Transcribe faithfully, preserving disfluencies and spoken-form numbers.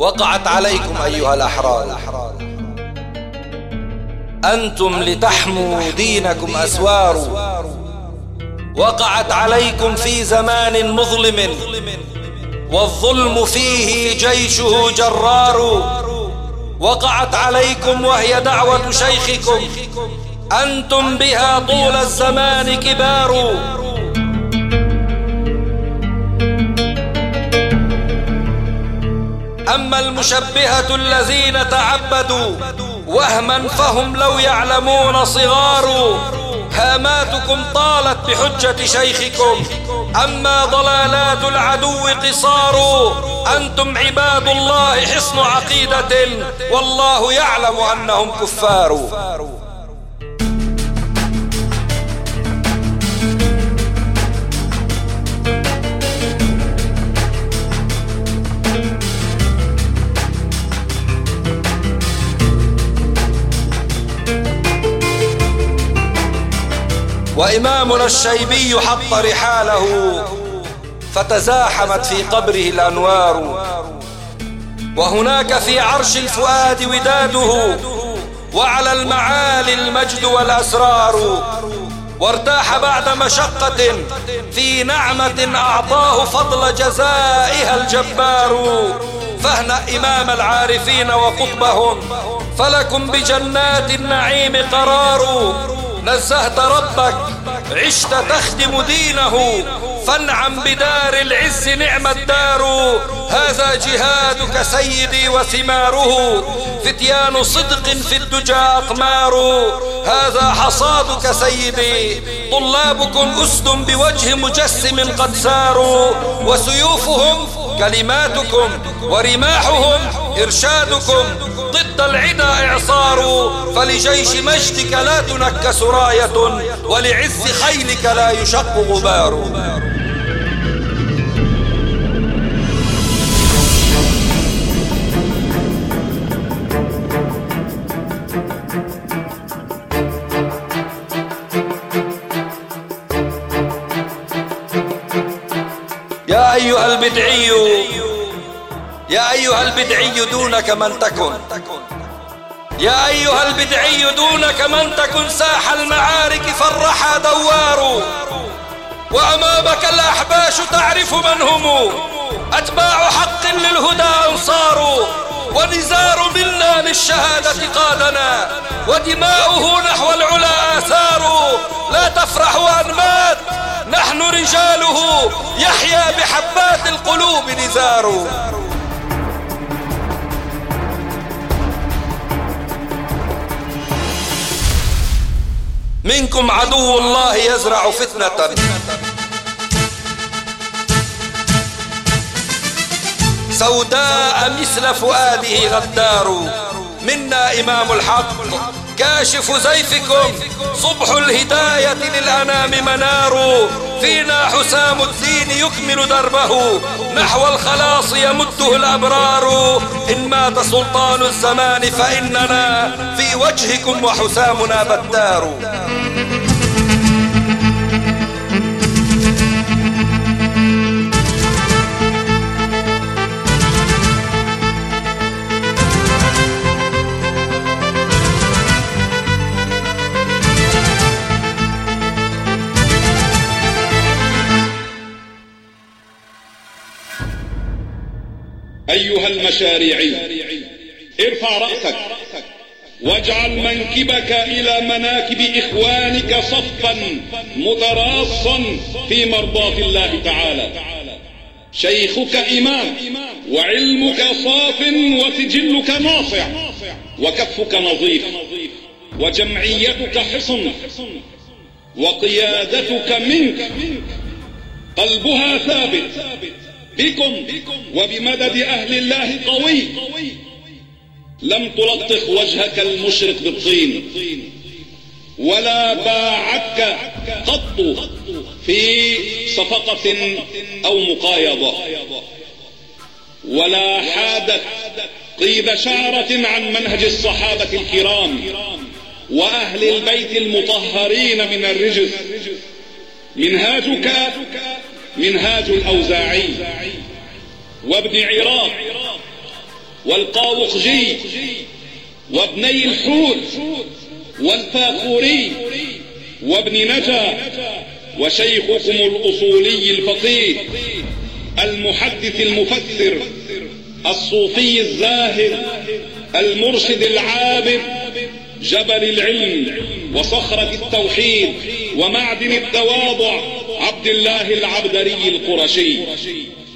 وقعت عليكم أيها الأحرار، أنتم لتحموا دينكم أسوار، وقعت عليكم في زمان مظلم والظلم فيه جيشه جرار، وقعت عليكم وهي دعوة شيخكم أنتم بها طول الزمان كبار. أما المشبهة الذين تعبدوا وهما فهم لو يعلمون صغار، هاماتكم طالت بحجة شيخكم أما ضلالات العدو قصار. أنتم عباد الله حصن عقيدة والله يعلم أنهم كفار. وإمامنا الشيبي حط رحاله فتزاحمت في قبره الأنوار، وهناك في عرش الفؤاد وداده وعلى المعالي المجد والأسرار، وارتاح بعد مشقة في نعمة أعطاه فضل جزائها الجبار. فاهنأ إمام العارفين وقطبهم فلكم بجنات النعيم قرار. نزهت ربك عشت تخدم دينه فانعم بدار العز نعم الدار. هذا جهادك سيدي وثماره فتيان صدق في الدجى أقمار. هذا حصادك سيدي طلابكم أسد بوجه مجسم قد ساروا، وسيوفهم كلماتكم ورماحهم إرشادكم ضد العدا إعصار. فلجيش مجدك لا تنكس راية ولعز خيلك لا يشق غبار. يا أيها البدعي يا أيها البدعي دونك من تكن يا أيها البدعي دونك من تكن ساح المعارك فالرحى دوار. وأمامك الأحباش تعرف من هم أتباع حق للهدى أنصار. ونزار منا للشهادة قادنا ودماؤه نحو العلا آثار. لا تفرحوا أن مات نحن رجاله يحيا بحبات القلوب نزار. منكم عدو الله يزرع فتنة سوداء مثل فؤاده غدار. منا إمام الحق كاشف زيفكم صبح الهداية للأنام منار. فينا حسام الدين يكمل دربه نحو الخلاص يمده الأبرار. إن مات سلطان الزمان فإننا في وجهكم وحسامنا بدار. أيها المشاريعي ارفع رأسك واجعل منكبك إلى مناكب إخوانك صفا متراصا في مرضاة الله تعالى. شيخك إمام وعلمك صاف وسجلك ناصع وكفك نظيف وجمعيتك حصن وقيادتك منك قلبها ثابت بكم وبمدد أهل الله قوي. لم تلطخ وجهك المشرق بالطين ولا باعتك قط في صفقة أو مقايضة ولا حادت قيد شعرة عن منهج الصحابة الكرام وأهل البيت المطهرين من الرجس. منهاجك منهاج الأوزاعي وابن عراق والقاوقجي وابني الحوت والفاخوري وابن نجا، وشيخكم الأصولي الفقيه المحدث المفسر الصوفي الزاهد المرشد العابد، جبل العلم وصخرة التوحيد ومعدن التواضع، عبد الله العبدري القرشي.